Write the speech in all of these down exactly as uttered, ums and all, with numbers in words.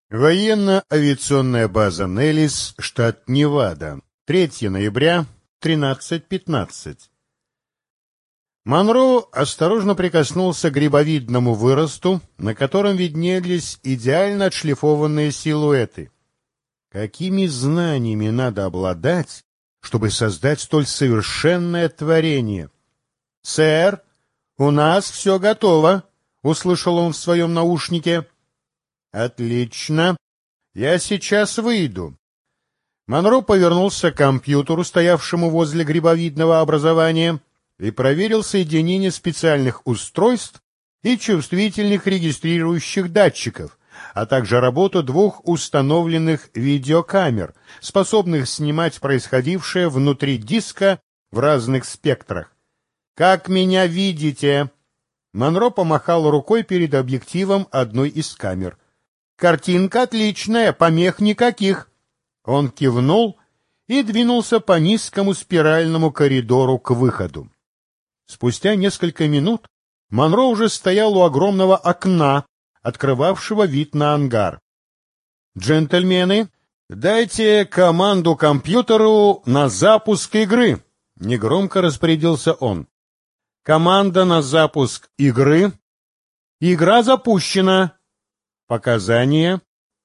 Военно-авиационная база Неллис, штат Невада. третьего ноября, тринадцать пятнадцать. Монро осторожно прикоснулся к грибовидному выросту, на котором виднелись идеально отшлифованные силуэты. Какими знаниями надо обладать, чтобы создать столь совершенное творение? — Сэр, у нас все готово, — услышал он в своем наушнике. — Отлично. Я сейчас выйду. Монро повернулся к компьютеру, стоявшему возле грибовидного образования, и проверил соединение специальных устройств и чувствительных регистрирующих датчиков, а также работу двух установленных видеокамер, способных снимать происходившее внутри диска в разных спектрах. «Как меня видите?» Монро помахал рукой перед объективом одной из камер. «Картинка отличная, помех никаких». Он кивнул и двинулся по низкому спиральному коридору к выходу. Спустя несколько минут Монро уже стоял у огромного окна, открывавшего вид на ангар. «Джентльмены, дайте команду компьютеру на запуск игры», — негромко распорядился он. «Команда на запуск игры. Игра запущена. Показания?»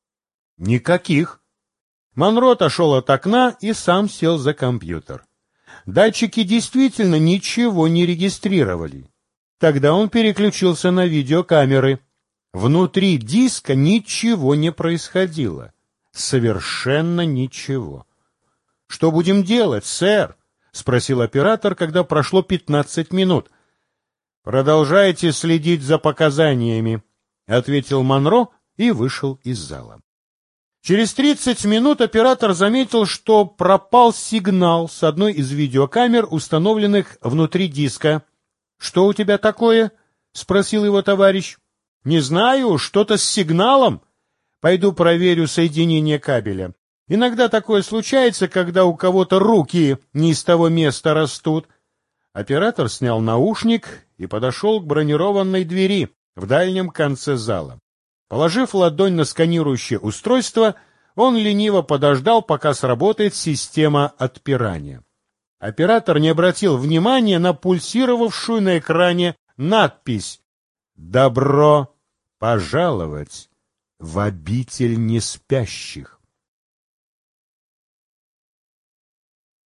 «Никаких». Монро отошел от окна и сам сел за компьютер. Датчики действительно ничего не регистрировали. Тогда он переключился на видеокамеры. Внутри диска ничего не происходило. Совершенно ничего. — Что будем делать, сэр? — спросил оператор, когда прошло пятнадцать минут. — Продолжайте следить за показаниями, — ответил Монро и вышел из зала. Через тридцать минут оператор заметил, что пропал сигнал с одной из видеокамер, установленных внутри диска. — Что у тебя такое? — спросил его товарищ. — Не знаю, что-то с сигналом. Пойду проверю соединение кабеля. Иногда такое случается, когда у кого-то руки не из того места растут. Оператор снял наушник и подошел к бронированной двери в дальнем конце зала. Положив ладонь на сканирующее устройство, он лениво подождал, пока сработает система отпирания. Оператор не обратил внимания на пульсировавшую на экране надпись «Добро пожаловать в обитель неспящих».